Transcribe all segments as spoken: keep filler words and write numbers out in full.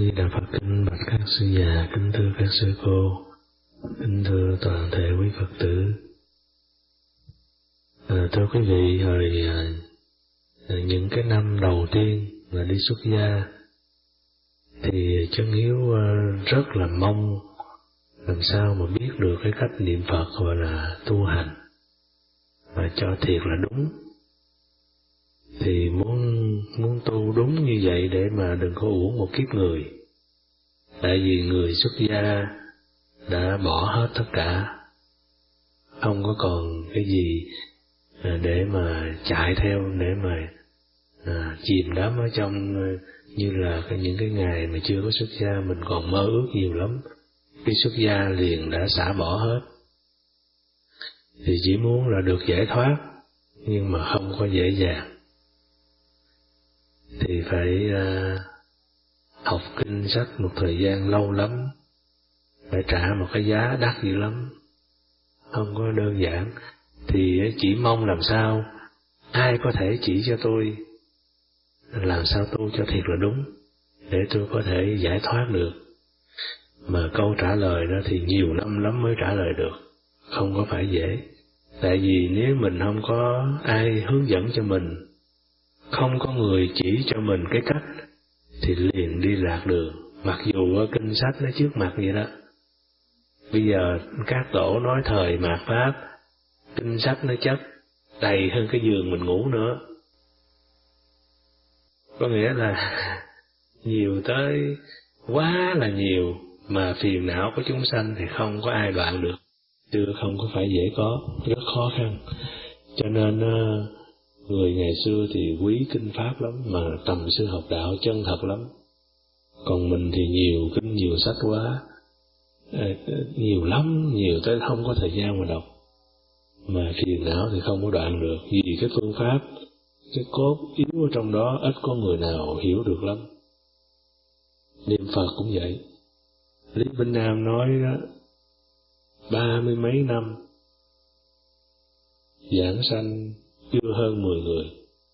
Di Đà Phật. Kính bạch các sư già, kính thưa các sư cô, kính thưa toàn thể quý Phật tử. À, thưa quý vị, hồi à, những cái năm đầu tiên là đi xuất gia thì Chân Hiếu à, rất là mong làm sao mà biết được cái cách niệm Phật gọi là tu hành và cho thiệt là đúng. Thì muốn muốn tu đúng như vậy để mà đừng có uổng một kiếp người. Tại vì người xuất gia đã bỏ hết tất cả, không có còn cái gì để mà chạy theo, để mà à, chìm đắm ở trong, như là cái, những cái ngày mà chưa có xuất gia mình còn mơ ước nhiều lắm. Khi xuất gia liền đã xả bỏ hết, thì chỉ muốn là được giải thoát, nhưng mà không có dễ dàng. Thì phải à, học kinh sách một thời gian lâu lắm, phải trả một cái giá đắt dữ lắm, không có đơn giản. Thì chỉ mong làm sao ai có thể chỉ cho tôi làm sao tu cho thiệt là đúng, để tôi có thể giải thoát được. Mà câu trả lời đó thì nhiều năm lắm mới trả lời được, không có phải dễ. Tại vì nếu mình không có ai hướng dẫn cho mình, không có người chỉ cho mình cái cách, thì liền đi lạc đường. Mặc dù ở kinh sách nó trước mặt vậy đó. Bây giờ các tổ nói thời mạt Pháp, kinh sách nó chất đầy hơn cái giường mình ngủ nữa. Có nghĩa là nhiều tới quá là nhiều, mà phiền não của chúng sanh thì không có ai đoạn được. Chưa không có phải dễ có, rất khó khăn. Cho nên người ngày xưa thì quý kinh Pháp lắm, mà tầm sư học đạo chân thật lắm. Còn mình thì nhiều kinh nhiều sách quá, nhiều lắm, nhiều tới không có thời gian mà đọc. Mà phiền não thì không có đoạn được, vì cái phương pháp, cái cốt yếu ở trong đó ít có người nào hiểu được lắm. Niệm Phật cũng vậy. Lý Vĩnh Nam nói đó, ba mươi mấy năm giảng sanh chưa hơn mười người.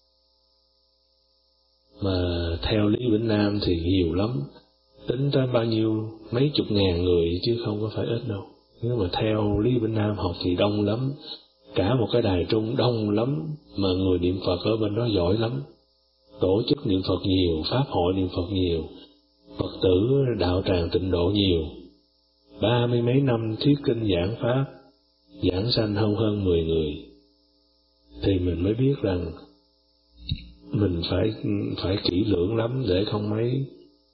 Mà theo Lý Vĩnh Nam thì nhiều lắm, tính tới bao nhiêu mấy chục ngàn người chứ không có phải ít đâu. Nếu mà theo Lý Vĩnh Nam học thì đông lắm, cả một cái đài trung đông lắm, mà người niệm Phật ở bên đó giỏi lắm. Tổ chức niệm Phật nhiều, pháp hội niệm Phật nhiều, Phật tử đạo tràng tịnh độ nhiều. Ba mươi mấy năm thuyết kinh giảng pháp, giảng sanh không hơn mười người. Thì mình mới biết rằng mình phải phải kỹ lưỡng lắm để không mấy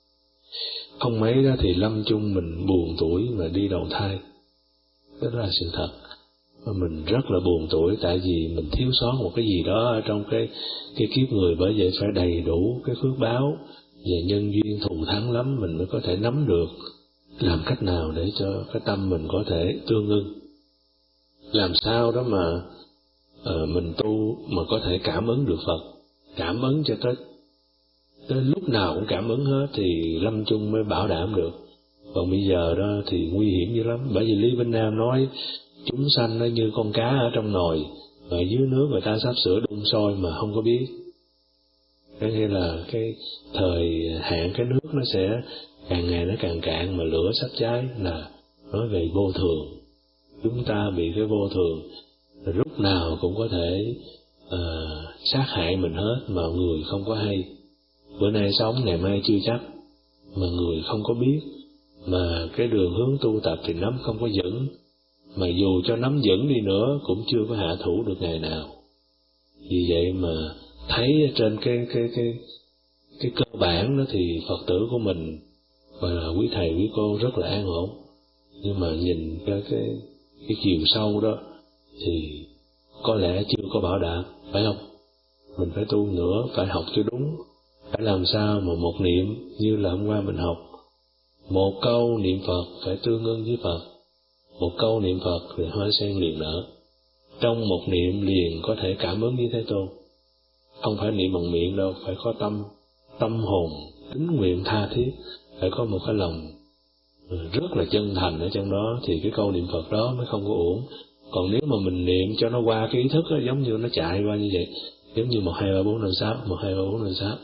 không mấy đó thì lâm chung mình buồn tuổi mà đi đầu thai. Đó là sự thật. Và mình rất là buồn tuổi, tại vì mình thiếu sót một cái gì đó ở trong cái cái kiếp người. Bởi vậy phải đầy đủ cái phước báo và nhân duyên thù thắng lắm, mình mới có thể nắm được làm cách nào để cho cái tâm mình có thể tương ưng. Làm sao đó mà uh, mình tu mà có thể cảm ứng được Phật, cảm ứng cho tới, tới lúc nào cũng cảm ứng hết, thì lâm chung mới bảo đảm được. Còn bây giờ đó thì nguy hiểm dữ lắm. Bởi vì Lý Vĩnh Nam nói chúng sanh nó như con cá ở trong nồi, và dưới nước người ta sắp sửa đun sôi mà không có biết. Có nghĩa là cái thời hạn cái nước nó sẽ càng ngày nó càng cạn, mà lửa sắp cháy, là nói về vô thường. Chúng ta bị cái vô thường, lúc nào cũng có thể uh, sát hại mình hết, mà người không có hay. Bữa nay sống ngày mai chưa chắc, mà người không có biết. Mà cái đường hướng tu tập thì nắm không có vững, mà dù cho nắm vững đi nữa cũng chưa có hạ thủ được ngày nào. Vì vậy mà thấy trên cái cái cái cái cơ bản đó thì Phật tử của mình và là quý thầy quý cô rất là an ổn. Nhưng mà nhìn cái cái cái chiều sâu đó thì có lẽ chưa có bảo đảm, phải không? Mình phải tu nữa, phải học cho đúng, phải làm sao mà một niệm như là hôm qua mình học, một câu niệm Phật phải tương ưng với Phật. Một câu niệm Phật thì hoa sen liền nở. Trong một niệm liền có thể cảm ứng với Thế Tôn. Không phải niệm bằng miệng đâu, phải có tâm, tâm hồn, tín nguyện tha thiết, phải có một cái lòng rất là chân thành ở trong đó, thì cái câu niệm Phật đó mới không có uổng. Còn nếu mà mình niệm cho nó qua cái ý thức đó, giống như nó chạy qua như vậy, giống như một hai ba bốn năm sáu, một hai ba bốn năm sáu,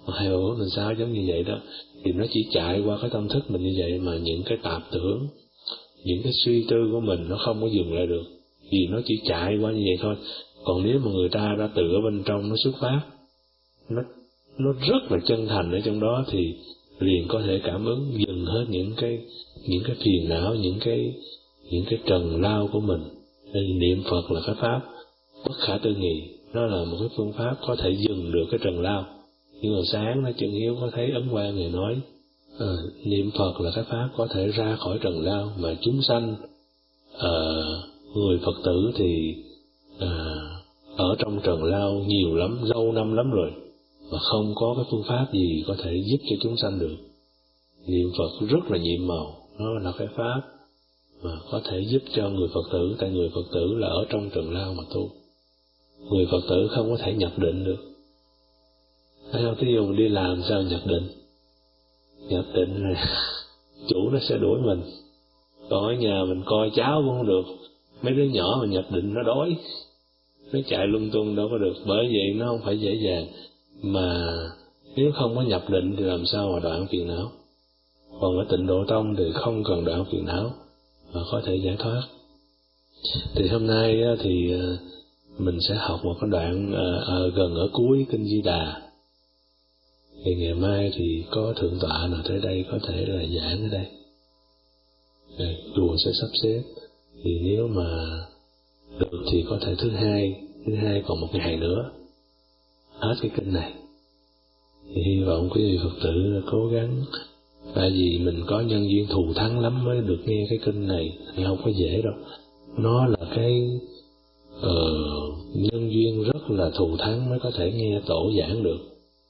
hai ba bốn năm sáu giống như vậy đó, thì nó chỉ chạy qua cái tâm thức mình như vậy, mà những cái tạp tưởng, những cái suy tư của mình nó không có dừng lại được, vì nó chỉ chạy qua như vậy thôi. Còn nếu mà người ta đã tự ở bên trong nó xuất phát, nó nó rất là chân thành ở trong đó, thì liền có thể cảm ứng dừng hết những cái những cái phiền não, những cái những cái trần lao của mình. Nên niệm Phật là cái pháp bất khả tư nghị, nó là một cái phương pháp có thể dừng được cái trần lao. Nhưng mà sáng nó Chân Hiếu có thấy Ấn Quang này nói, à, niệm Phật là cái pháp có thể ra khỏi trần lao, mà chúng sanh à, người Phật tử thì à, ở trong trần lao nhiều lắm, lâu năm lắm rồi, mà không có cái phương pháp gì có thể giúp cho chúng sanh được. Niệm Phật rất là nhiệm màu, nó là cái pháp mà có thể giúp cho người Phật tử, tại người Phật tử là ở trong trần lao mà tu. Người Phật tử không có thể nhập định được. Thấy không? Thí dụ mình đi làm sao nhập định? Nhập định rồi chủ nó sẽ đuổi mình. Còn ở nhà mình coi cháu cũng không được. Mấy đứa nhỏ mà nhập định nó đói, nó chạy lung tung đâu có được. Bởi vậy nó không phải dễ dàng. Mà nếu không có nhập định thì làm sao mà đoạn phiền não? Còn ở Tịnh Độ Tông thì không cần đoạn phiền não mà có thể giải thoát. Thì hôm nay thì mình sẽ học một cái đoạn ở gần ở cuối Kinh Di Đà. Thì ngày mai thì có thượng tọa nào tới đây có thể là giảng ở đây. Đây, chùa sẽ sắp xếp. Thì nếu mà được thì có thể thứ hai, thứ hai còn một ngày nữa hết cái kinh này. Thì hy vọng quý vị Phật tử cố gắng, tại vì mình có nhân duyên thù thắng lắm mới được nghe cái kinh này, thì không có dễ đâu. Nó là cái uh, nhân duyên rất là thù thắng mới có thể nghe tổ giảng được.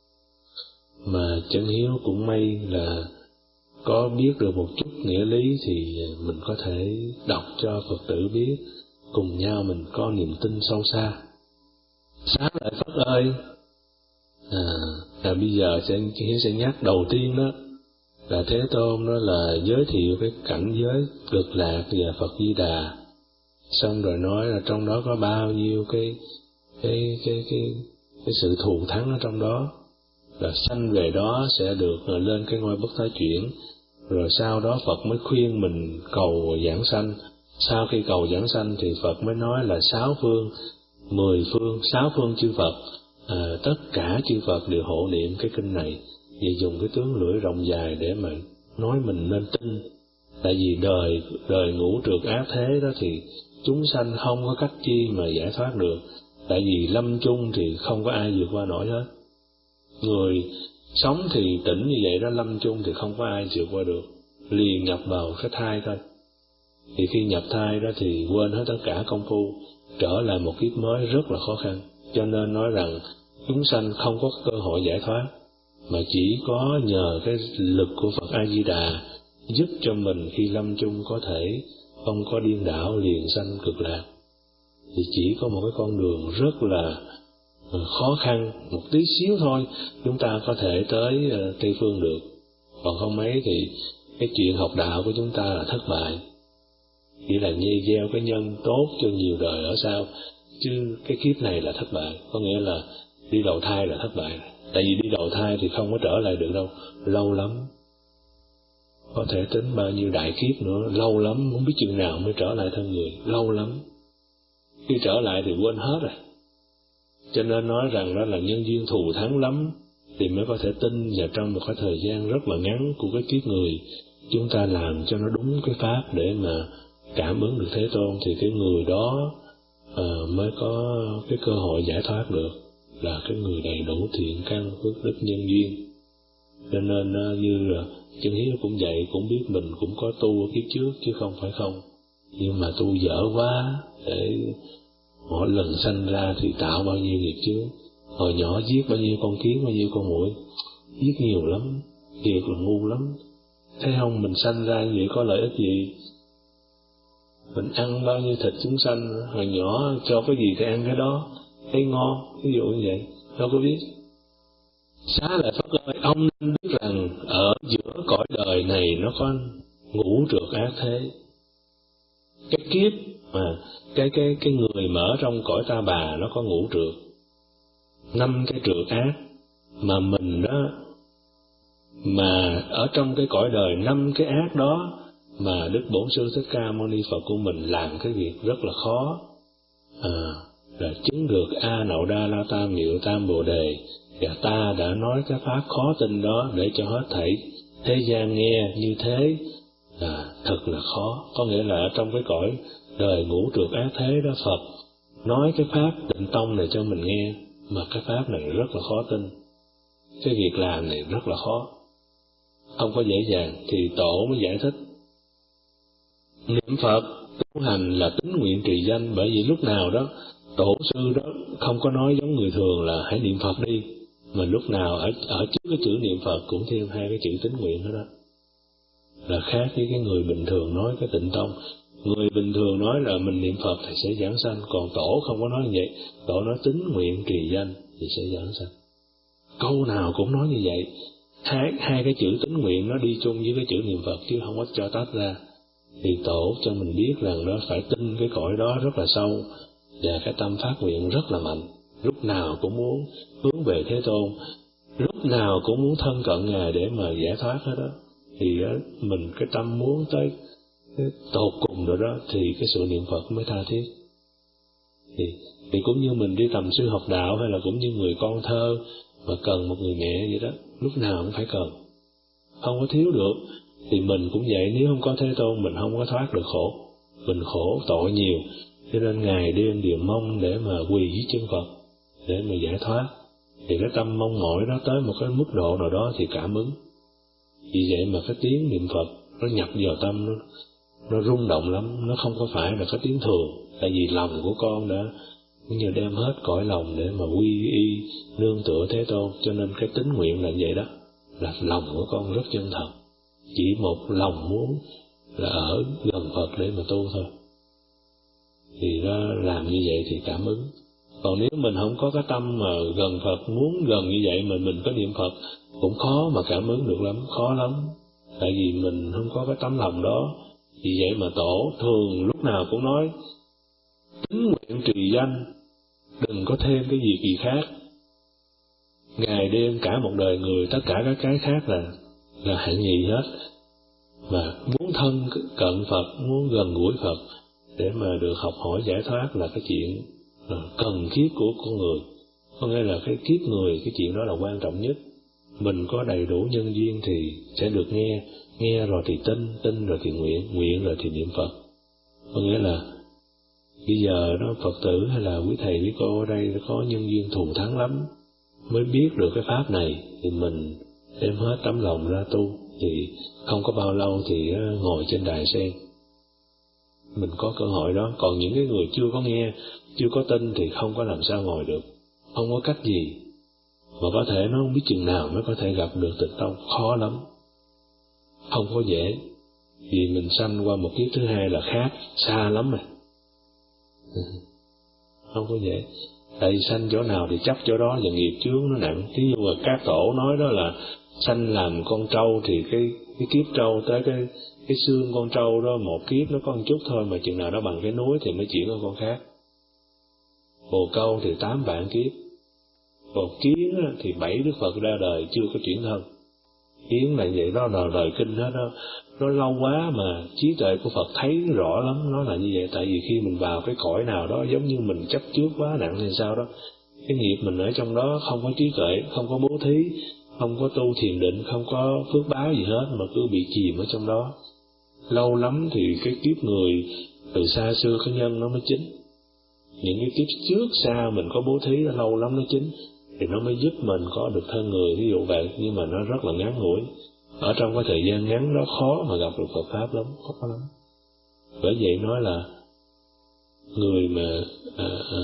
Mà Chân Hiếu cũng may là có biết được một chút nghĩa lý thì mình có thể đọc cho Phật tử biết, cùng nhau mình có niềm tin sâu xa. Xá Lợi Phất ơi, à, à bây giờ sẽ Hiếu sẽ nhắc đầu tiên đó là Thế Tôn đó là giới thiệu cái cảnh giới Cực Lạc và Phật Di Đà, xong rồi nói là trong đó có bao nhiêu cái cái cái cái cái sự thù thắng ở trong đó, là sanh về đó sẽ được lên cái ngôi bất thối chuyển. Rồi sau đó Phật mới khuyên mình cầu giảng sanh. Sau khi cầu giảng sanh thì Phật mới nói là sáu phương, mười phương, sáu phương chư Phật, à, tất cả chư Phật đều hộ niệm cái kinh này, và dùng cái tướng lưỡi rộng dài để mà nói mình nên tin. Tại vì đời đời ngũ trược ác thế đó thì chúng sanh không có cách chi mà giải thoát được. Tại vì lâm chung thì không có ai vượt qua nổi hết. Người sống thì tỉnh như vậy đó, lâm chung thì không có ai vượt qua được, liền nhập vào cái thai thôi. Thì khi nhập thai đó thì quên hết tất cả công phu, trở lại một kiếp mới rất là khó khăn. Cho nên nói rằng chúng sanh không có cơ hội giải thoát, mà chỉ có nhờ cái lực của Phật A Di Đà giúp cho mình khi lâm chung có thể không có điên đảo, liền sanh Cực Lạc. Thì chỉ có một cái con đường rất là khó khăn, một tí xíu thôi chúng ta có thể tới Tây Phương được. Còn không mấy thì cái chuyện học đạo của chúng ta là thất bại, chỉ là nhây gieo cái nhân tốt cho nhiều đời ở sau, chứ cái kiếp này là thất bại. Có nghĩa là đi đầu thai là thất bại. Tại vì đi đầu thai thì không có trở lại được đâu, lâu lắm, có thể tính bao nhiêu đại kiếp nữa, lâu lắm, không biết chừng nào mới trở lại thân người, lâu lắm. Khi trở lại thì quên hết rồi. Cho nên nói rằng đó là nhân duyên thù thắng lắm thì mới có thể tin vào trong một cái thời gian rất là ngắn của cái kiếp người, chúng ta làm cho nó đúng cái pháp để mà cảm ứng được Thế Tôn, thì cái người đó à, mới có cái cơ hội giải thoát được, là cái người đầy đủ thiện căn phước đức nhân duyên. Cho nên như là Chân Hiếu cũng vậy, cũng biết mình cũng có tu ở kiếp trước chứ không phải không, nhưng mà tu dở quá, để mỗi lần sanh ra thì tạo bao nhiêu nghiệp chướng. Hồi nhỏ giết bao nhiêu con kiến, bao nhiêu con muỗi, giết nhiều lắm, thiệt là ngu lắm. Thấy không, mình sanh ra như vậy có lợi ích gì? Mình ăn bao nhiêu thịt chúng sanh, hồi nhỏ cho cái gì thì ăn cái đó, thấy ngon, ví dụ như vậy, đâu có biết. Xá Lợi Phất ơi, ông nên biết rằng ở giữa cõi đời này nó có ngũ trược ác thế. Cái kiếp mà cái cái cái người mà ở trong cõi Ta Bà nó có ngũ trược, năm cái trược ác mà mình đó, mà ở trong cái cõi đời năm cái ác đó, mà Đức Bổn Sư Thích Ca Mâu Ni Phật của mình làm cái việc rất là khó, à, là chứng được A Nậu Đa La Tam Miệu Tam Bồ Đề, và ta đã nói cái pháp khó tin đó để cho hết thảy thế gian nghe như thế, là thật là khó. Có nghĩa là ở trong cái cõi đời ngũ trược ác thế đó, Phật nói cái pháp Tịnh Tông này cho mình nghe, mà cái pháp này rất là khó tin, cái việc làm này rất là khó, không có dễ dàng. Thì Tổ mới giải thích niệm Phật tu hành là tín nguyện trì danh, bởi vì lúc nào đó Tổ sư đó không có nói giống người thường là hãy niệm Phật đi, mà lúc nào ở ở trước cái chữ niệm Phật cũng thêm hai cái chữ tín nguyện đó, đó là khác với cái người bình thường nói cái Tịnh Tông. Người bình thường nói là mình niệm Phật thì sẽ giảng sanh, còn Tổ không có nói như vậy. Tổ nói tín nguyện trì danh thì sẽ giảng sanh. Câu nào cũng nói như vậy. Hai, hai cái chữ tín nguyện nó đi chung với cái chữ niệm Phật chứ không có cho tách ra. Thì Tổ cho mình biết rằng đó phải tin cái cõi đó rất là sâu, và cái tâm phát nguyện rất là mạnh, lúc nào cũng muốn hướng về Thế Tôn, lúc nào cũng muốn thân cận Ngài để mà giải thoát hết đó. Thì đó, mình cái tâm muốn tới cái tột cùng rồi đó, thì cái sự niệm Phật mới tha thiết. Thì, thì cũng như mình đi tầm sư học đạo, hay là cũng như người con thơ mà cần một người mẹ vậy đó, lúc nào cũng phải cần, không có thiếu được. Thì mình cũng vậy, nếu không có Thế Tôn mình không có thoát được khổ, mình khổ tội nhiều, cho nên ngày đêm đều mong để mà quỳ dưới chân Phật để mà giải thoát. Thì cái tâm mong mỏi đó tới một cái mức độ nào đó thì cảm ứng. Vì vậy mà cái tiếng niệm Phật nó nhập vào tâm, nó, nó rung động lắm, nó không có phải là cái tiếng thường. Tại vì lòng của con đã như đem hết cõi lòng để mà quy y nương tựa Thế Tôn, cho nên cái tín nguyện là vậy đó, là lòng của con rất chân thật, chỉ một lòng muốn là ở gần Phật để mà tu thôi. Thì nó làm như vậy thì cảm ứng. Còn nếu mình không có cái tâm mà gần Phật, muốn gần như vậy mà mình có niệm Phật, cũng khó mà cảm ứng được lắm, khó lắm. Tại vì mình không có cái tấm lòng đó. Vì vậy mà Tổ thường lúc nào cũng nói tín nguyện trì danh, đừng có thêm cái gì gì khác. Ngày đêm cả một đời người, tất cả các cái khác là là hạng nhì hết. Mà muốn thân cận Phật, muốn gần gũi Phật để mà được học hỏi giải thoát là cái chuyện cần thiết của con người. Có nghĩa là cái kiếp người, cái chuyện đó là quan trọng nhất. Mình có đầy đủ nhân duyên thì sẽ được nghe, nghe rồi thì tin, tin rồi thì nguyện, nguyện rồi thì niệm Phật. Có nghĩa là bây giờ đó Phật tử hay là quý thầy quý cô ở đây có nhân duyên thù thắng lắm, mới biết được cái pháp này thì mình đem hết tấm lòng ra tu, thì không có bao lâu thì ngồi trên đài sen. Mình có cơ hội đó. Còn những cái người chưa có nghe, chưa có tin thì không có làm sao ngồi được, không có cách gì. Mà có thể nó không biết chừng nào mới có thể gặp được Tịnh Tông, khó lắm, không có dễ. Vì mình sanh qua một kiếp thứ hai là khác, xa lắm rồi, không có dễ. Tại vì sanh chỗ nào thì chấp chỗ đó, và nghiệp chướng nó nặng. Ví dụ là các Tổ nói đó là sanh làm con trâu thì cái cái kiếp trâu tới cái cái xương con trâu đó, một kiếp nó có một chút thôi, mà chừng nào nó bằng cái núi thì mới chuyển qua con khác. Bồ câu thì tám vạn kiếp, còn kiến thì bảy Đức Phật ra đời chưa có chuyển thân. Kiến là vậy đó, là lời kinh hết đó. Nó lâu quá mà trí tuệ của Phật thấy rõ lắm nó là như vậy. Tại vì khi mình vào cái cõi nào đó, giống như mình chấp trước quá nặng hay sao đó, cái nghiệp mình ở trong đó không có trí tuệ, không có bố thí, không có tu thiền định, không có phước báo gì hết, mà cứ bị chìm ở trong đó. Lâu lắm thì cái kiếp người từ xa xưa cái nhân nó mới chín. Những cái kiếp trước xa mình có bố thí lâu lắm nó chín, thì nó mới giúp mình có được thân người, ví dụ vậy. Nhưng mà nó rất là ngắn ngủi, ở trong cái thời gian ngắn đó khó mà gặp được Phật Pháp lắm, khó lắm. Bởi vậy nói là người mà à, à,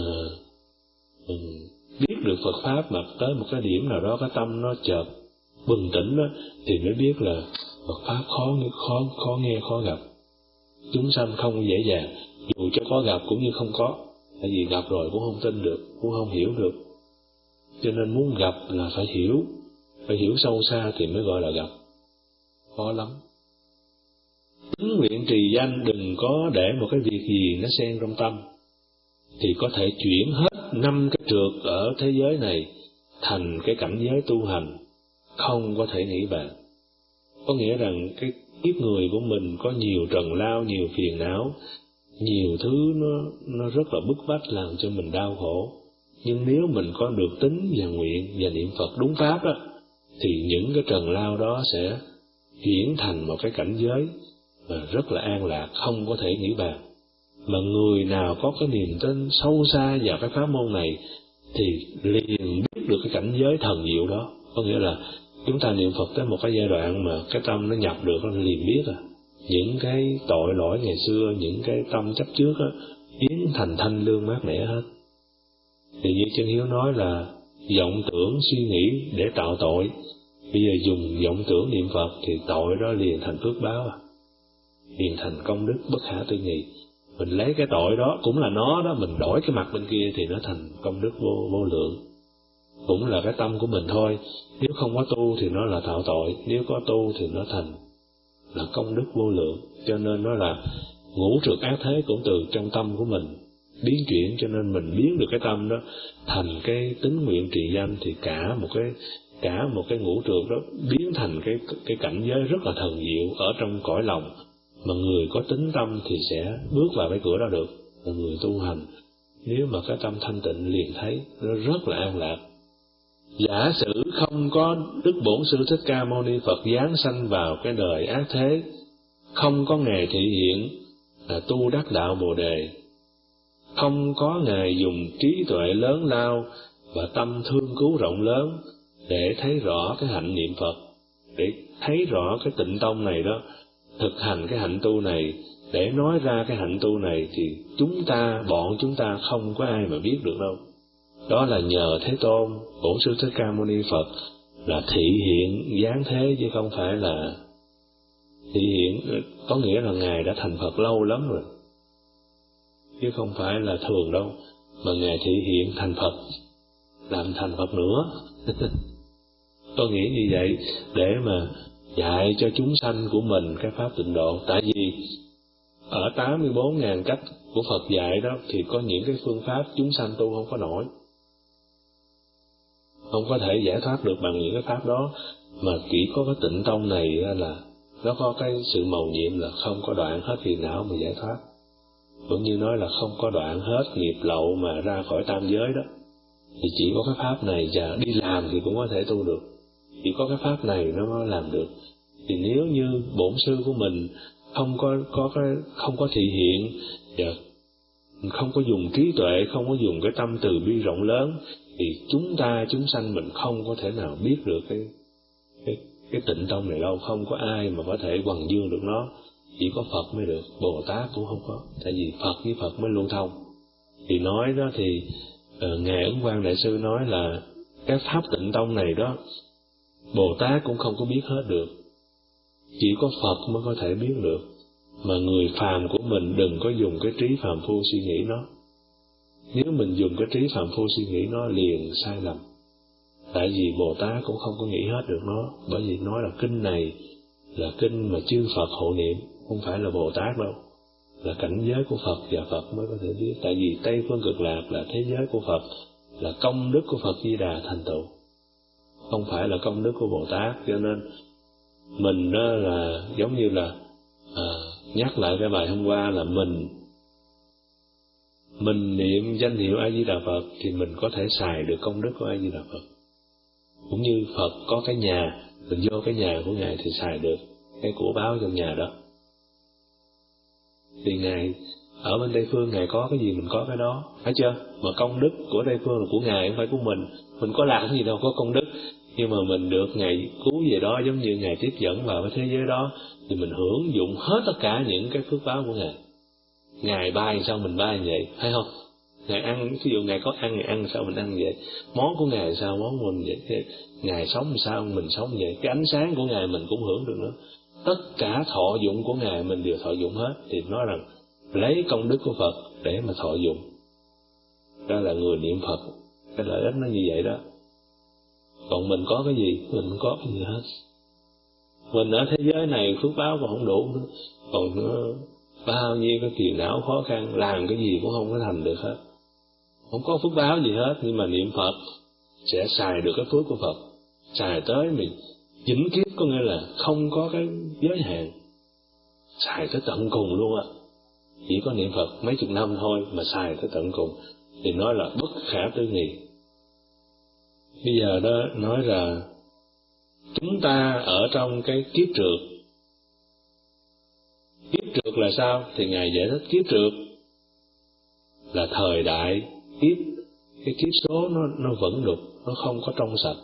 biết được Phật Pháp mà tới một cái điểm nào đó cái tâm nó chợt bừng tỉnh đó, thì mới biết là Phật Pháp khó, khó, khó nghe, khó gặp. Chúng sanh không dễ dàng, dù cho có gặp cũng như không có. Tại vì gặp rồi cũng không tin được, cũng không hiểu được. Cho nên muốn gặp là phải hiểu, phải hiểu sâu xa thì mới gọi là gặp. Khó lắm. Tín nguyện trì danh, đừng có để một cái việc gì nó xen trong tâm, thì có thể chuyển hết năm cái trượt ở thế giới này thành cái cảnh giới tu hành không có thể nghĩ bàn. Có nghĩa rằng cái kiếp người của mình có nhiều trần lao, nhiều phiền não, nhiều thứ nó nó rất là bức bách làm cho mình đau khổ. Nhưng nếu mình có được tín và nguyện và niệm Phật đúng pháp đó, thì những cái trần lao đó sẽ chuyển thành một cái cảnh giới mà rất là an lạc, không có thể nghĩ bàn. Mà người nào có cái niềm tin sâu xa vào cái pháp môn này thì liền biết được cái cảnh giới thần diệu đó. Có nghĩa là chúng ta niệm Phật tới một cái giai đoạn mà cái tâm nó nhập được, nó liền biết à. Những cái tội lỗi ngày xưa, những cái tâm chấp trước á, biến thành thanh lương mát mẻ hết. Thì như Chân Hiếu nói là vọng tưởng suy nghĩ để tạo tội, bây giờ dùng vọng tưởng niệm Phật thì tội đó liền thành phước báo à, liền thành công đức bất khả tư nghị. Mình lấy cái tội đó, cũng là nó đó, mình đổi cái mặt bên kia thì nó thành công đức vô, vô lượng. Cũng là cái tâm của mình thôi, nếu không có tu thì nó là tạo tội, nếu có tu thì nó thành là công đức vô lượng. Cho nên nó là ngũ trược ác thế cũng từ trong tâm của mình biến chuyển, cho nên mình biến được cái tâm đó thành cái tín nguyện trì danh, thì cả một cái cả một cái ngũ trược đó biến thành cái cái cảnh giới rất là thần diệu ở trong cõi lòng. Mà người có tín tâm thì sẽ bước vào cái cửa đó được, là người tu hành. Nếu mà cái tâm thanh tịnh liền thấy nó rất là an lạc. Giả sử không có Đức Bổn Sư Thích Ca Mâu Ni Phật giáng sanh vào cái đời ác thế, không có Ngài thị hiện là tu đắc đạo Bồ Đề, không có Ngài dùng trí tuệ lớn lao và tâm thương cứu rộng lớn để thấy rõ cái hạnh niệm Phật, để thấy rõ cái tịnh tông này đó, thực hành cái hạnh tu này, để nói ra cái hạnh tu này, thì chúng ta, bọn chúng ta không có ai mà biết được đâu. Đó là nhờ Thế Tôn, Bổn Sư Thích Ca Mâu Ni Phật là thị hiện giáng thế, chứ không phải là thị hiện, có nghĩa là Ngài đã thành Phật lâu lắm rồi, chứ không phải là thường đâu, mà Ngài thị hiện thành Phật, làm thành Phật nữa. Tôi nghĩ như vậy để mà dạy cho chúng sanh của mình cái pháp tịnh độ. Tại vì ở tám mươi bốn ngàn cách của Phật dạy đó thì có những cái phương pháp chúng sanh tu không có nổi, không có thể giải thoát được bằng những cái pháp đó. Mà chỉ có cái tịnh tông này là nó có cái sự mầu nhiệm là không có đoạn hết phiền não mà giải thoát. Cũng như nói là không có đoạn hết nghiệp lậu mà ra khỏi tam giới đó. Thì chỉ có cái pháp này, và đi làm thì cũng có thể tu được, chỉ có cái pháp này nó mới làm được. Thì nếu như bổn sư của mình không có có cái không có thị hiện, và không có dùng trí tuệ, không có dùng cái tâm từ bi rộng lớn, thì chúng ta chúng sanh mình không có thể nào biết được cái cái cái tịnh tông này đâu. Không có ai mà có thể hoằng dương được nó, chỉ có Phật mới được, Bồ Tát cũng không có. Tại vì Phật với Phật mới lưu thông. Thì nói đó thì uh, ngài Ấn Quang Đại Sư nói là cái pháp tịnh tông này đó, Bồ Tát cũng không có biết hết được, chỉ có Phật mới có thể biết được. Mà người phàm của mình đừng có dùng cái trí phàm phu suy nghĩ nó. Nếu mình dùng cái trí phàm phu suy nghĩ nó liền sai lầm. Tại vì Bồ Tát cũng không có nghĩ hết được nó, bởi vì nói là kinh này là kinh mà chư Phật hộ niệm, không phải là Bồ Tát đâu, là cảnh giới của Phật và Phật mới có thể biết. Tại vì Tây Phương Cực Lạc là thế giới của Phật, là công đức của Phật Di Đà thành tựu, không phải là công đức của Bồ Tát. Cho nên mình đó là giống như là à, nhắc lại cái bài hôm qua là mình mình niệm danh hiệu A Di Đà Phật thì mình có thể xài được công đức của A Di Đà Phật. Cũng như Phật có cái nhà, mình vô cái nhà của Ngài thì xài được cái của báo trong nhà đó. Thì Ngài ở bên Tây Phương, Ngài có cái gì mình có cái đó, phải chưa? Mà công đức của Tây Phương là của Ngài, không phải của mình. Mình có làm gì đâu có công đức, nhưng mà mình được Ngài cứu về đó, giống như Ngài tiếp dẫn vào cái thế giới đó, thì mình hưởng dụng hết tất cả những cái phước báo của Ngài. Ngài bay sao mình bay vậy, phải không? Ngài ăn, ví dụ Ngài có ăn, Ngài ăn sao mình ăn vậy. Món của Ngài sao món của mình vậy. Ngài sống sao mình sống vậy. Cái ánh sáng của Ngài mình cũng hưởng được nữa. Tất cả thọ dụng của Ngài mình đều thọ dụng hết. Thì nói rằng lấy công đức của Phật để mà thọ dụng. Đó là người niệm Phật, cái lợi ích nó như vậy đó. Còn mình có cái gì? Mình không có cái gì hết. Mình ở thế giới này phước báo còn không đủ nữa, còn nữa bao nhiêu cái phiền não khó khăn, làm cái gì cũng không có thành được hết, không có phước báo gì hết. Nhưng mà niệm Phật sẽ xài được cái phước của Phật, xài tới mình vĩnh kiếp, có nghĩa là không có cái giới hạn, xài tới tận cùng luôn á. Chỉ có niệm Phật mấy chục năm thôi mà xài tới tận cùng thì nói là bất khả tư nghị. Bây giờ đó nói là chúng ta ở trong cái kiếp trượt. Kiếp trượt là sao? Thì Ngài giải thích kiếp trượt là thời đại kiếp, cái kiếp số nó nó vẫn đục, nó không có trong sạch.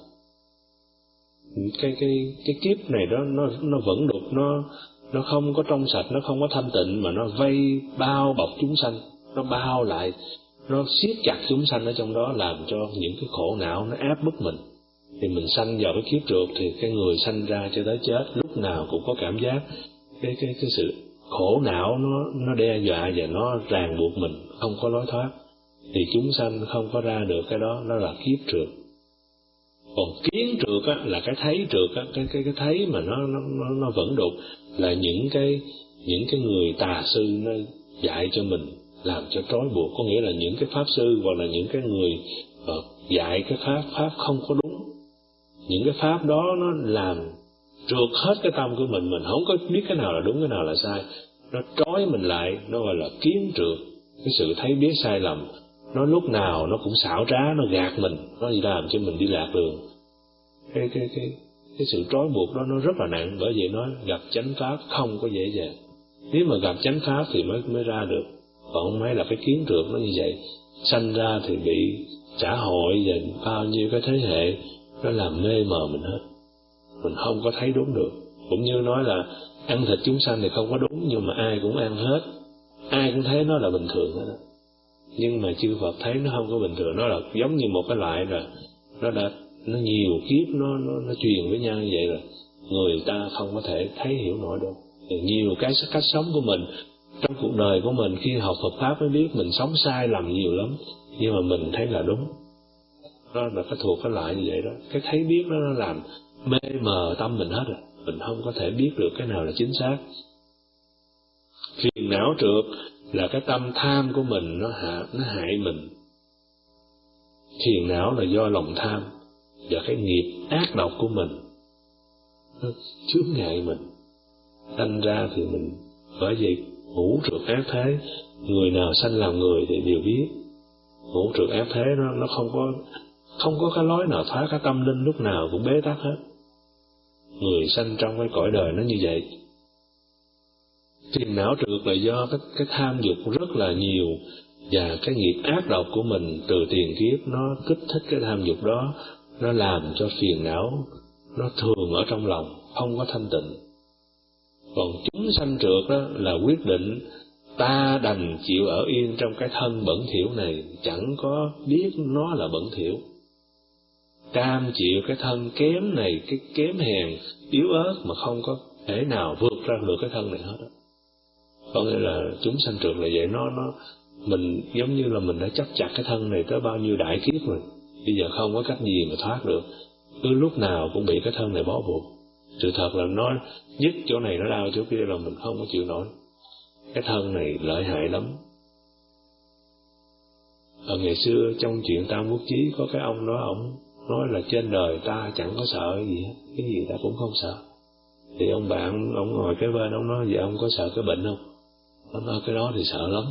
Cái cái cái kiếp này đó nó nó vẫn đục, nó nó không có trong sạch, nó không có thanh tịnh, mà nó vây bao bọc chúng sanh, nó bao lại, nó siết chặt chúng sanh ở trong đó, làm cho những cái khổ não nó áp bức mình. Thì mình sanh vào cái kiếp trượt thì cái người sanh ra cho tới chết lúc nào cũng có cảm giác cái cái cái sự khổ não nó nó đe dọa và nó ràng buộc mình, không có lối thoát. Thì chúng sanh không có ra được cái đó, nó là kiếp trượt. Còn kiến trượt á, là cái thấy trượt á, cái cái cái thấy mà nó nó nó, nó vẫn đục, là những cái những cái người tà sư nó dạy cho mình, làm cho trói buộc. Có nghĩa là những cái pháp sư hoặc là những cái người uh, dạy cái pháp pháp không có đúng. Những cái pháp đó nó làm trượt hết cái tâm của mình, mình không có biết cái nào là đúng, cái nào là sai. Nó trói mình lại, nó gọi là kiến trượt. Cái sự thấy biết sai lầm, nó lúc nào nó cũng xảo trá, nó gạt mình, nó làm cho mình đi lạc đường. Cái cái cái cái sự trói buộc đó nó rất là nặng, bởi vậy nói gặp chánh pháp không có dễ dàng. Nếu mà gặp chánh pháp thì mới mới ra được. Còn không mấy là cái kiến trượt nó như vậy, sanh ra thì bị xã hội và bao nhiêu cái thế hệ nó làm mê mờ mình hết, mình không có thấy đúng được. Cũng như nói là ăn thịt chúng sanh thì không có đúng, nhưng mà ai cũng ăn hết, ai cũng thấy nó là bình thường hết. Nhưng mà chư Phật thấy nó không có bình thường, nó là giống như một cái loại rồi, nó đã nó nhiều kiếp nó nó nó truyền với nhau như vậy rồi, người ta không có thể thấy hiểu nổi đâu. Thì nhiều cái cách sống của mình trong cuộc đời của mình, khi học Phật pháp mới biết mình sống sai lầm nhiều lắm, nhưng mà mình thấy là đúng. Nó là cái thuộc cái loại như vậy đó. Cái thấy biết đó, nó làm mê mờ tâm mình hết rồi, mình không có thể biết được cái nào là chính xác. Phiền não trượt là cái tâm tham của mình, nó hạ nó hại mình. Phiền não là do lòng tham và cái nghiệp ác độc của mình, nó chướng ngại mình. Sanh ra thì mình bởi vậy ngũ trượt ác thế, người nào sanh làm người thì đều biết. Ngũ trượt ác thế nó nó không có không có cái lối nào thoát, cái tâm linh lúc nào cũng bế tắc hết. Người sanh trong cái cõi đời nó như vậy. Phiền não trượt là do cái, cái tham dục rất là nhiều, và cái nghiệp ác độc của mình từ tiền kiếp nó kích thích cái tham dục đó, nó làm cho phiền não nó thường ở trong lòng, không có thanh tịnh. Còn chúng sanh trượt đó là quyết định ta đành chịu ở yên trong cái thân bẩn thỉu này, chẳng có biết nó là bẩn thỉu. Cam chịu cái thân kém này, cái kém hèn, yếu ớt mà không có thể nào vượt ra được cái thân này hết đó. Có nghĩa là chúng sanh trượt là vậy, nó nó mình giống như là mình đã chấp chặt cái thân này tới bao nhiêu đại kiếp rồi, bây giờ không có cách gì mà thoát được, cứ lúc nào cũng bị cái thân này bó buộc. Sự thật là nó nhất chỗ này nó đau chỗ kia là mình không có chịu nổi. Cái thân này lợi hại lắm. Ở ngày xưa trong chuyện Tam Quốc Chí có cái ông đó, ông nói là trên đời ta chẳng có sợ cái gì hết, cái gì ta cũng không sợ. Thì ông bạn ông ngồi kế bên, ông nói vậy ông có sợ cái bệnh không? Ông nói cái đó thì sợ lắm.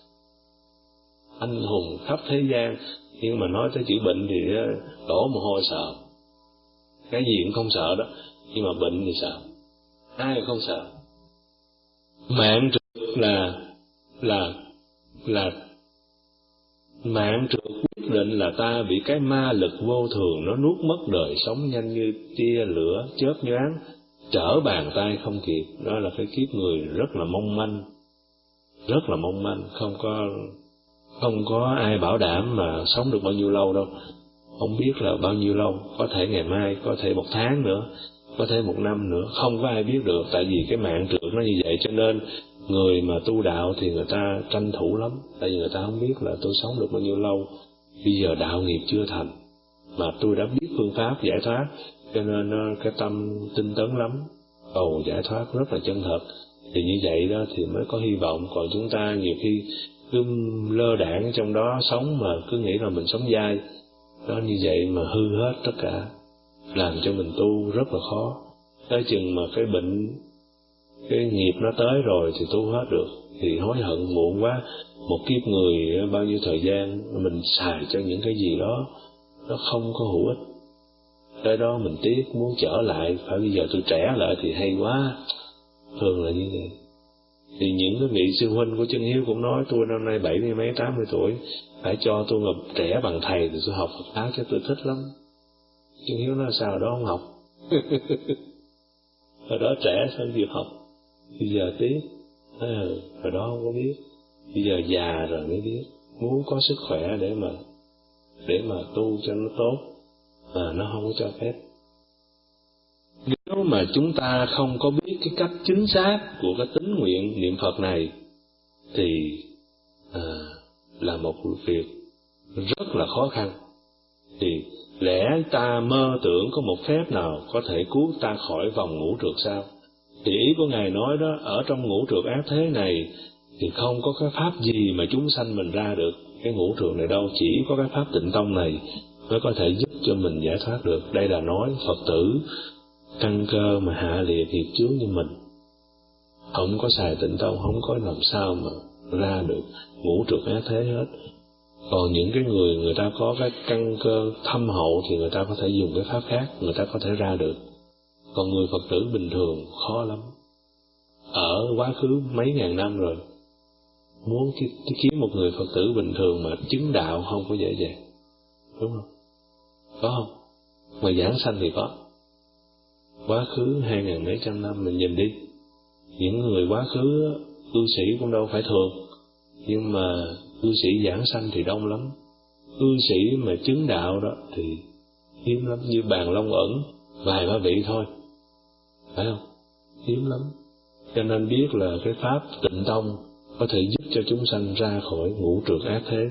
Anh hùng khắp thế gian, nhưng mà nói tới chữ bệnh thì đổ mồ hôi sợ. Cái gì cũng không sợ đó, nhưng mà bệnh thì sợ. Ai cũng không sợ. Mạng trượt là là là mạng trượt quyết định là ta bị cái ma lực vô thường nó nuốt mất đời sống nhanh như tia lửa chớp nhoáng, trở bàn tay không kịp. Đó là cái kiếp người rất là mong manh, rất là mong manh, không có không có ai bảo đảm mà sống được bao nhiêu lâu đâu. Không biết là bao nhiêu lâu, có thể ngày mai, có thể một tháng nữa, có thể một năm nữa, không có ai biết được. Tại vì cái mạng trượt nó như vậy, cho nên người mà tu đạo thì người ta tranh thủ lắm. Tại vì người ta không biết là tôi sống được bao nhiêu lâu, bây giờ đạo nghiệp chưa thành, mà tôi đã biết phương pháp giải thoát, cho nên cái tâm tinh tấn lắm, cầu giải thoát rất là chân thật. Thì như vậy đó thì mới có hy vọng. Còn chúng ta nhiều khi cứ lơ đãng trong đó sống mà cứ nghĩ là mình sống dai, đó như vậy mà hư hết tất cả, làm cho mình tu rất là khó. Tới chừng mà cái bệnh, cái nghiệp nó tới rồi thì tu hết được, thì hối hận muộn quá. Một kiếp người bao nhiêu thời gian mình xài cho những cái gì đó nó không có hữu ích, tới đó mình tiếc, muốn trở lại, phải bây giờ tôi trẻ lại thì hay quá. Thường là như vậy. Thì những cái vị sư huynh của Chân Hiếu cũng nói tôi năm nay bảy mươi mấy tám mươi tuổi, phải cho tôi mà trẻ bằng thầy thì tôi học Phật pháp cho tôi thích lắm. Chân Hiếu nói sao ở đó không học. Ở đó trẻ sao chịu học, bây giờ tiếc. À, hồi đó không có biết, bây giờ già rồi mới biết. Muốn có sức khỏe để mà để mà tu cho nó tốt, mà nó không có cho phép. Nếu mà chúng ta không có biết cái cách chính xác của cái tín nguyện niệm Phật này thì à, là một việc rất là khó khăn. Thì lẽ ta mơ tưởng có một phép nào có thể cứu ta khỏi vòng ngũ trượt sao? Thì ý của Ngài nói đó, ở trong ngũ trượt ác thế này thì không có cái pháp gì mà chúng sanh mình ra được cái ngũ trượt này đâu, chỉ có cái pháp Tịnh Tông này mới có thể giúp cho mình giải thoát được. Đây là nói Phật tử căn cơ mà hạ liệt nghiệp chướng như mình, không có xài Tịnh Tông, không có làm sao mà ra được ngũ trượt ác thế hết. Còn những cái người người ta có cái căn cơ thâm hậu thì người ta có thể dùng cái pháp khác, người ta có thể ra được. Còn người Phật tử bình thường khó lắm. Ở quá khứ mấy ngàn năm rồi, muốn kiếm một người Phật tử bình thường mà chứng đạo không có dễ dàng, đúng không? Có không? Mà giảng sanh thì có. Quá khứ hai ngàn mấy trăm năm mình nhìn đi, những người quá khứ cư sĩ cũng đâu phải thường, nhưng mà cư sĩ giảng sanh thì đông lắm. Cư sĩ mà chứng đạo đó thì hiếm lắm, như Bàn Long Ẩn vài ba vị thôi, phải không? Hiếm lắm. Cho nên biết là cái pháp Tịnh Tông có thể giúp cho chúng sanh ra khỏi ngũ trượt ác thế.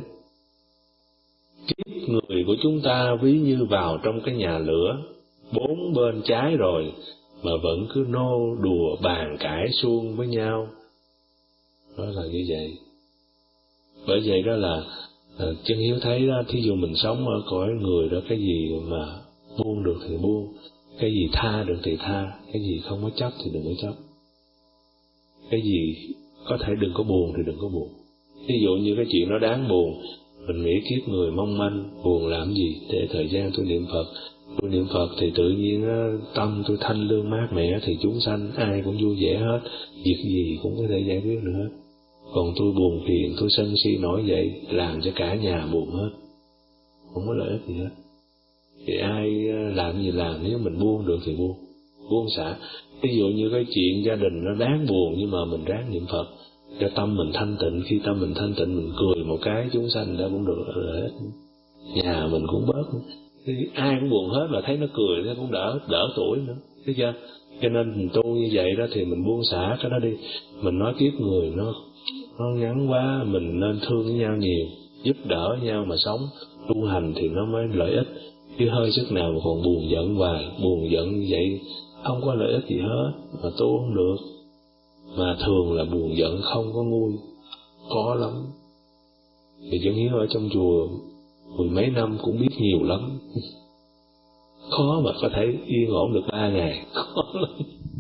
Kiếp người của chúng ta ví như vào trong cái nhà lửa, bốn bên cháy rồi mà vẫn cứ nô đùa bàn cãi suông với nhau. Đó là như vậy. Bởi vậy đó là à, Chân Hiếu thấy đó, thí dụ mình sống ở cõi người đó, cái gì mà buông được thì buông, cái gì tha được thì tha, cái gì không có chấp thì đừng có chấp, cái gì có thể đừng có buồn thì đừng có buồn. Ví dụ như cái chuyện nó đáng buồn, mình nghĩ kiếp người mong manh, buồn làm gì, để thời gian tôi niệm Phật. Tôi niệm Phật thì tự nhiên tâm tôi thanh lương mát mẻ, thì chúng sanh ai cũng vui vẻ hết, việc gì cũng có thể giải quyết được hết. Còn tôi buồn phiền, tôi sân si nổi dậy, làm cho cả nhà buồn hết, không có lợi ích gì hết. Thì ai làm gì làm, nếu mình buông được thì buông, buông xả. Ví dụ như cái chuyện gia đình nó đáng buồn, nhưng mà mình ráng niệm Phật cho tâm mình thanh tịnh. Khi tâm mình thanh tịnh, mình cười một cái, chúng sanh đã cũng được lợi ích, nhà mình cũng bớt. Thì ai cũng buồn hết mà thấy nó cười, nó cũng đỡ đỡ tuổi nữa, thấy chưa? Cho nên mình tu như vậy đó thì mình buông xả cái đó đi. Mình nói kiếp người nó nó ngắn quá, mình nên thương với nhau nhiều, giúp đỡ nhau mà sống, tu hành thì nó mới lợi ích. Chứ hơi sức nào mà còn buồn giận hoài, buồn giận như vậy không có lợi ích gì hết, mà tu không được. Mà thường là buồn giận không có nguôi, có lắm. Thì Chân Hiếu ở trong chùa mười mấy năm cũng biết nhiều lắm. Khó mà có thể yên ổn được ba ngày, khó lắm.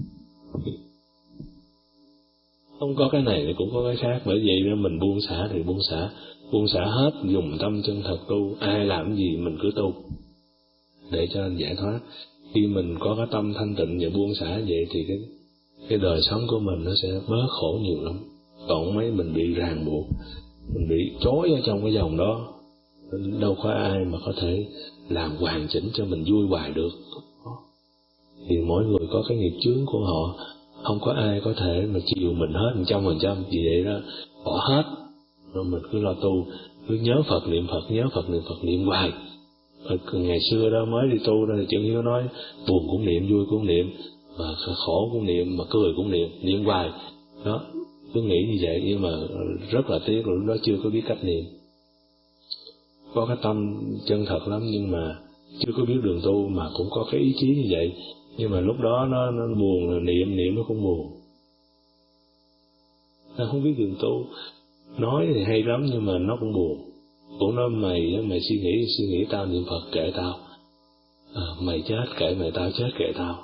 Không có cái này thì cũng có cái khác. Bởi vậy nên mình buông xả thì buông xả, buông xả hết, dùng tâm chân thật tu. Ai làm gì mình cứ tu để cho anh giải thoát. Khi mình có cái tâm thanh tịnh và buông xả vậy thì cái cái đời sống của mình nó sẽ bớt khổ nhiều lắm. Còn mấy mình bị ràng buộc, mình bị trói ở trong cái vòng đó, đâu có ai mà có thể làm hoàn chỉnh cho mình vui hoài được. Thì mỗi người có cái nghiệp chướng của họ, không có ai có thể mà chiều mình hết một trăm phần trăm. Vì vậy đó, bỏ hết, rồi mình cứ lo tu, cứ nhớ Phật niệm Phật, nhớ Phật niệm Phật niệm hoài. Ngày xưa đó mới đi tu đó thì Chân Hiếu nói buồn cũng niệm, vui cũng niệm, mà khổ cũng niệm, mà cười cũng niệm, niệm hoài. Đó, cứ nghĩ như vậy, nhưng mà rất là tiếc lúc đó chưa có biết cách niệm. Có cái tâm chân thật lắm nhưng mà chưa có biết đường tu, mà cũng có cái ý chí như vậy. Nhưng mà lúc đó nó, nó buồn là niệm, niệm nó không buồn. Nó không biết đường tu. Nói thì hay lắm nhưng mà nó cũng buồn. Cũng nói mày mày suy nghĩ suy nghĩ tao niệm Phật kệ tao, à, mày chết kệ mày, tao chết kệ tao.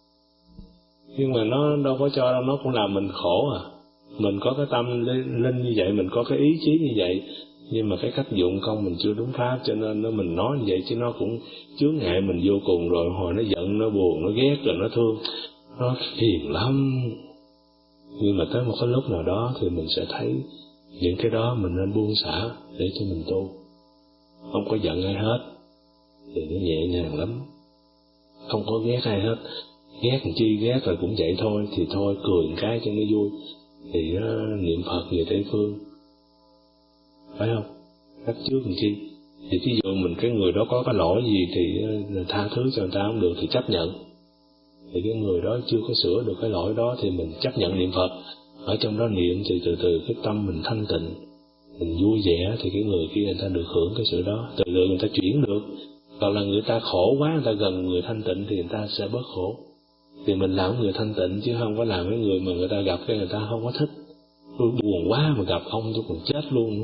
Nhưng mà nó đâu có cho đâu, nó cũng làm mình khổ à. Mình có cái tâm linh như vậy, mình có cái ý chí như vậy, nhưng mà cái cách dụng công mình chưa đúng pháp, cho nên nó mình nói như vậy chứ nó cũng chướng ngại mình vô cùng. Rồi hồi nó giận, nó buồn, nó ghét, rồi nó thương, nó phiền lắm. Nhưng mà tới một cái lúc nào đó thì mình sẽ thấy những cái đó mình nên buông xả để cho mình tu. Không có giận ai hết thì nó nhẹ nhàng lắm. Không có ghét ai hết, ghét làm chi, ghét rồi cũng vậy thôi, thì thôi cười một cái cho nó vui. Thì uh, niệm Phật về Tây Phương, phải không? Cách trước làm chi. Thì ví dụ mình cái người đó có cái lỗi gì thì uh, tha thứ cho người ta không được thì chấp nhận. Thì cái người đó chưa có sửa được cái lỗi đó thì mình chấp nhận niệm Phật. Ở trong đó niệm thì từ từ cái tâm mình thanh tịnh, mình vui vẻ, thì cái người kia người ta được hưởng cái sự đó, từ từ người ta chuyển được. Còn là người ta khổ quá, người ta gần người thanh tịnh thì người ta sẽ bớt khổ. Thì mình làm người thanh tịnh chứ không có làm cái người mà người ta gặp cái người ta không có thích. Tôi buồn quá mà gặp ông tôi còn chết luôn nữa.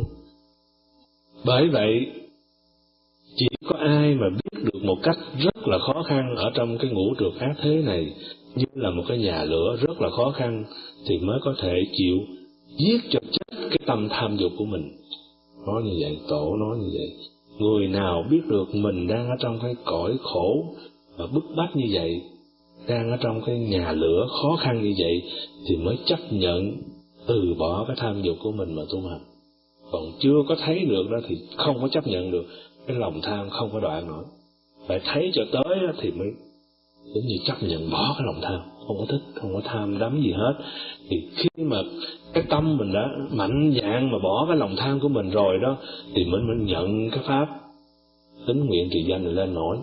Bởi vậy chỉ có ai mà biết được một cách rất là khó khăn ở trong cái ngũ trược ác thế này, như là một cái nhà lửa rất là khó khăn, thì mới có thể chịu giết cho chết cái tâm tham dục của mình. Nói như vậy, Tổ nói như vậy. Người nào biết được mình đang ở trong cái cõi khổ và bức bách như vậy, đang ở trong cái nhà lửa khó khăn như vậy, thì mới chấp nhận từ bỏ cái tham dục của mình mà tu hành. Còn chưa có thấy được đó thì không có chấp nhận được. Cái lòng tham không có đoạn nổi, phải thấy cho tới thì mới giống như chấp nhận bỏ cái lòng tham, không có thích, không có tham đắm gì hết. Thì khi mà cái tâm mình đã mạnh dạn mà bỏ cái lòng tham của mình rồi đó, thì mình mới nhận cái pháp tín nguyện trì danh này lên nổi,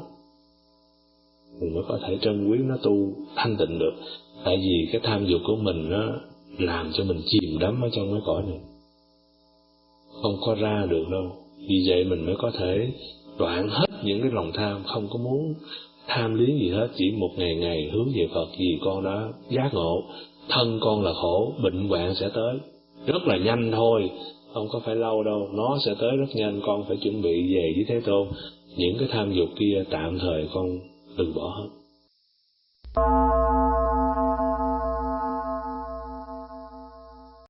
mình mới có thể trân quý nó, tu thanh tịnh được. Tại vì cái tham dục của mình nó làm cho mình chìm đắm ở trong cái cõi này, không có ra được đâu. Vì vậy mình mới có thể đoạn hết những cái lòng tham, không có muốn tham liếng gì hết, chỉ một ngày ngày hướng về Phật. Vì con đã giác ngộ thân con là khổ, bệnh hoạn sẽ tới rất là nhanh thôi, không có phải lâu đâu, nó sẽ tới rất nhanh. Con phải chuẩn bị về với Thế Tôn, những cái tham dục kia tạm thời con từ bỏ hết.